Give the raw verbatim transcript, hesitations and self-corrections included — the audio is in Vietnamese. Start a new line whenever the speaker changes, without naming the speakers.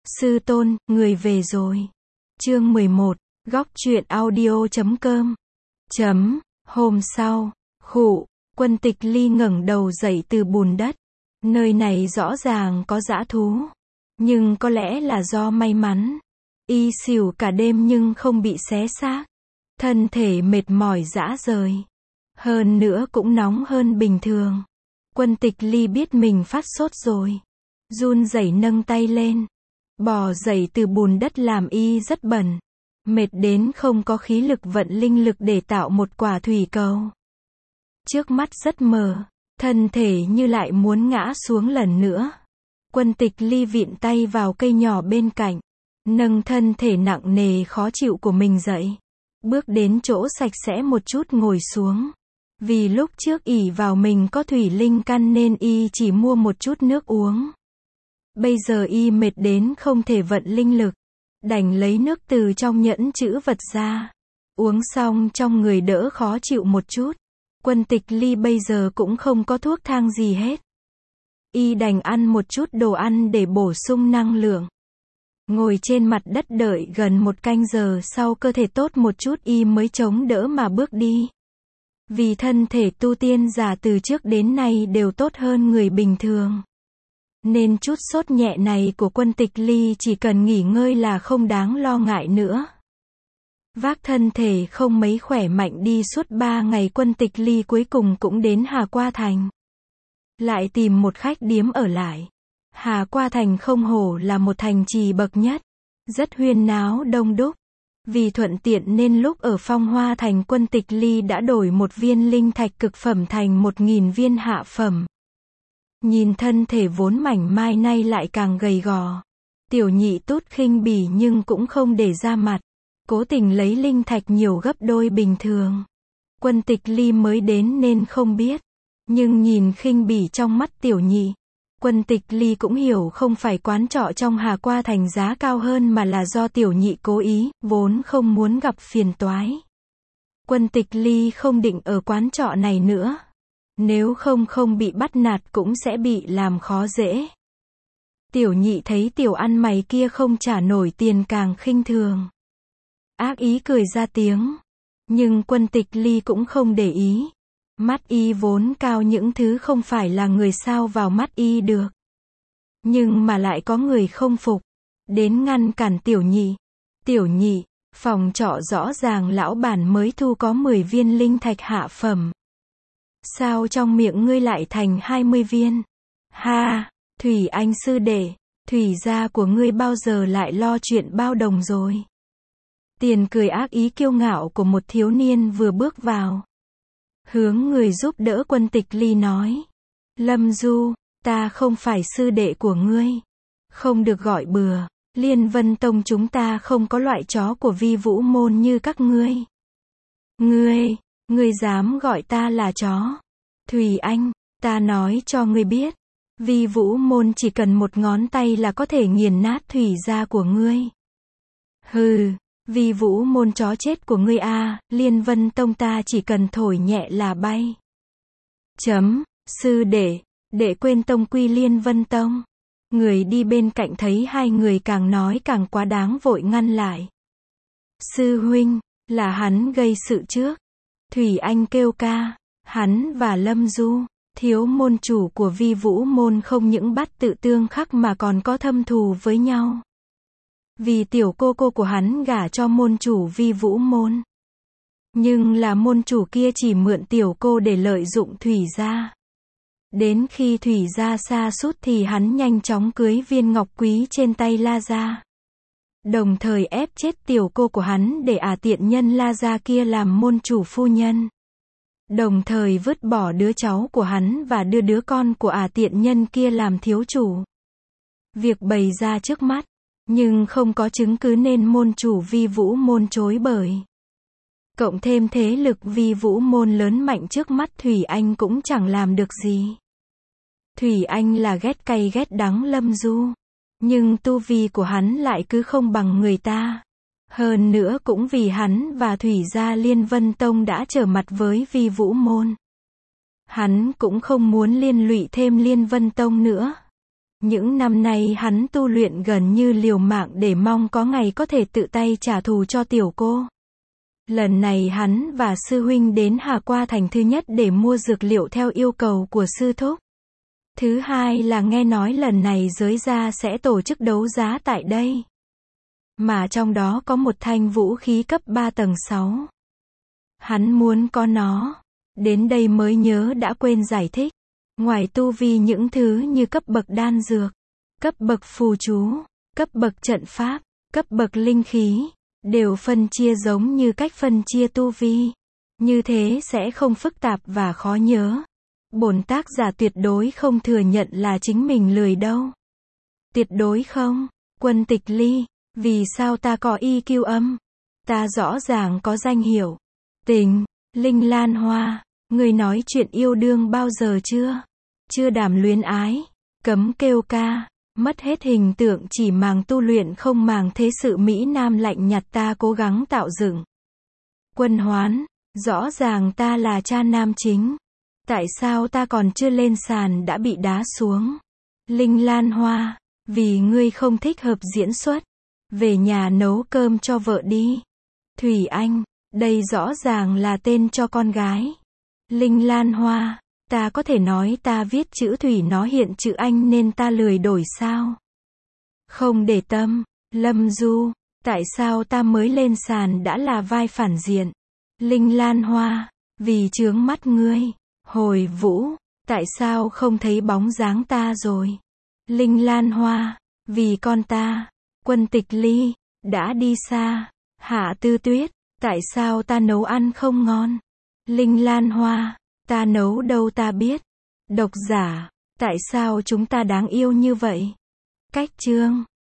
Sư tôn, người về rồi. Chương mười một, góc truyện audio chấm com. Chấm, hôm sau, khụ, Quân Tịch Ly ngẩng đầu dậy từ bùn đất. Nơi này rõ ràng có dã thú. Nhưng có lẽ là do may mắn. Y xỉu cả đêm nhưng không bị xé xác. Thân thể mệt mỏi rã rời. Hơn nữa cũng nóng hơn bình thường. Quân Tịch Ly biết mình phát sốt rồi. Run rẩy nâng tay lên. Bò dậy từ bùn đất làm y rất bẩn. Mệt đến không có khí lực vận linh lực để tạo một quả thủy cầu. Trước mắt rất mờ. Thân thể như lại muốn ngã xuống lần nữa. Quân Tịch Ly vịn tay vào cây nhỏ bên cạnh. Nâng thân thể nặng nề khó chịu của mình dậy. Bước đến chỗ sạch sẽ một chút ngồi xuống. Vì lúc trước ỷ vào mình có thủy linh căn nên y chỉ mua một chút nước uống. Bây giờ y mệt đến không thể vận linh lực. Đành lấy nước từ trong nhẫn trữ vật ra. Uống xong trong người đỡ khó chịu một chút. Quân Tịch Ly bây giờ cũng không có thuốc thang gì hết. Y đành ăn một chút đồ ăn để bổ sung năng lượng. Ngồi trên mặt đất đợi gần một canh giờ sau cơ thể tốt một chút y mới chống đỡ mà bước đi. Vì thân thể tu tiên giả từ trước đến nay đều tốt hơn người bình thường. Nên chút sốt nhẹ này của Quân Tịch Ly chỉ cần nghỉ ngơi là không đáng lo ngại nữa. Vác thân thể không mấy khỏe mạnh đi suốt ba ngày Quân Tịch Ly cuối cùng cũng đến Hà Qua Thành. Lại tìm một khách điếm ở lại. Hà Qua Thành không hổ là một thành trì bậc nhất. Rất huyên náo đông đúc. Vì thuận tiện nên lúc ở Phong Hoa Thành Quân Tịch Ly đã đổi một viên linh thạch cực phẩm thành một nghìn viên hạ phẩm. Nhìn thân thể vốn mảnh mai nay lại càng gầy gò. Tiểu nhị tút khinh bỉ nhưng cũng không để ra mặt. Cố tình lấy linh thạch nhiều gấp đôi bình thường. Quân Tịch Ly mới đến nên không biết. Nhưng nhìn khinh bỉ trong mắt tiểu nhị. Quân Tịch Ly cũng hiểu không phải quán trọ trong Hà Qua Thành giá cao hơn mà là do tiểu nhị cố ý, vốn không muốn gặp phiền toái. Quân Tịch Ly không định ở quán trọ này nữa. Nếu không không bị bắt nạt cũng sẽ bị làm khó dễ. Tiểu nhị thấy tiểu ăn mày kia không trả nổi tiền càng khinh thường. Ác ý cười ra tiếng. Nhưng Quân Tịch Ly cũng không để ý. Mắt y vốn cao những thứ không phải là người sao vào mắt y được. Nhưng mà lại có người không phục. Đến ngăn cản tiểu nhị. Tiểu nhị, phòng trọ rõ ràng lão bản mới thu có mười viên linh thạch hạ phẩm. Sao trong miệng ngươi lại thành hai mươi viên? Ha, Thủy Anh sư đệ, Thủy gia của ngươi bao giờ lại lo chuyện bao đồng rồi? Tiền cười ác ý kiêu ngạo của một thiếu niên vừa bước vào. Hướng người giúp đỡ Quân Tịch Ly nói. Lâm Du, ta không phải sư đệ của ngươi. Không được gọi bừa. Liên Vân Tông chúng ta không có loại chó của Vi Vũ Môn như các ngươi. Ngươi, ngươi dám gọi ta là chó? Thùy Anh, ta nói cho ngươi biết. Vi Vũ Môn chỉ cần một ngón tay là có thể nghiền nát Thủy gia của ngươi. Hừ. Vi Vũ Môn chó chết của ngươi a, à, Liên Vân Tông ta chỉ cần thổi nhẹ là bay. Chấm, sư đệ, đệ quên tông quy Liên Vân Tông. Người đi bên cạnh thấy hai người càng nói càng quá đáng vội ngăn lại. Sư huynh, là hắn gây sự trước. Thủy Anh kêu ca, hắn và Lâm Du, thiếu môn chủ của Vi Vũ Môn không những bắt tự tương khắc mà còn có thâm thù với nhau. Vì tiểu cô cô của hắn gả cho môn chủ Vi Vũ Môn. Nhưng là môn chủ kia chỉ mượn tiểu cô để lợi dụng Thủy gia. Đến khi Thủy gia sa sút thì hắn nhanh chóng cưới viên ngọc quý trên tay La gia. Đồng thời ép chết tiểu cô của hắn để ả tiện nhân La gia kia làm môn chủ phu nhân. Đồng thời vứt bỏ đứa cháu của hắn và đưa đứa con của ả tiện nhân kia làm thiếu chủ. Việc bày ra trước mắt. Nhưng không có chứng cứ nên môn chủ Vi Vũ Môn chối bời. Cộng thêm thế lực Vi Vũ Môn lớn mạnh trước mắt Thủy Anh cũng chẳng làm được gì. Thủy Anh là ghét cay ghét đắng Lâm Du. Nhưng tu vi của hắn lại cứ không bằng người ta. Hơn nữa cũng vì hắn và Thủy gia Liên Vân Tông đã trở mặt với Vi Vũ Môn. Hắn cũng không muốn liên lụy thêm Liên Vân Tông nữa. Những năm nay hắn tu luyện gần như liều mạng để mong có ngày có thể tự tay trả thù cho tiểu cô. Lần này hắn và sư huynh đến Hà Qua Thành, thứ nhất để mua dược liệu theo yêu cầu của sư thúc. Thứ hai là nghe nói lần này giới gia sẽ tổ chức đấu giá tại đây. Mà trong đó có một thanh vũ khí cấp ba tầng sáu. Hắn muốn có nó. Đến đây mới nhớ đã quên giải thích. Ngoài tu vi những thứ như cấp bậc đan dược, cấp bậc phù chú, cấp bậc trận pháp, cấp bậc linh khí, đều phân chia giống như cách phân chia tu vi. Như thế sẽ không phức tạp và khó nhớ. Bổn tác giả tuyệt đối không thừa nhận là chính mình lười đâu. Tuyệt đối không. Quân Tịch Ly, vì sao ta có i kiu âm? Ta rõ ràng có danh hiệu. Tình, Linh Lan Hoa, người nói chuyện yêu đương bao giờ chưa? Chưa đàm luyến ái, cấm kêu ca, mất hết hình tượng chỉ màng tu luyện không màng thế sự Mỹ Nam lạnh nhạt ta cố gắng tạo dựng. Quân Hoán, rõ ràng ta là cha nam chính. Tại sao ta còn chưa lên sàn đã bị đá xuống? Linh Lan Hoa, vì ngươi không thích hợp diễn xuất. Về nhà nấu cơm cho vợ đi. Thủy Anh, đây rõ ràng là tên cho con gái. Linh Lan Hoa, ta có thể nói ta viết chữ Thủy nó hiện chữ Anh nên ta lười đổi sao? Không để tâm. Lâm Du, tại sao ta mới lên sàn đã là vai phản diện? Linh Lan Hoa, vì chướng mắt ngươi. Hồi Vũ, tại sao không thấy bóng dáng ta rồi? Linh Lan Hoa, vì con ta. Quân Tịch Ly, đã đi xa. Hạ Tư Tuyết, tại sao ta nấu ăn không ngon? Linh Lan Hoa, ta nấu đâu ta biết. Độc giả, tại sao chúng ta đáng yêu như vậy? Cách chương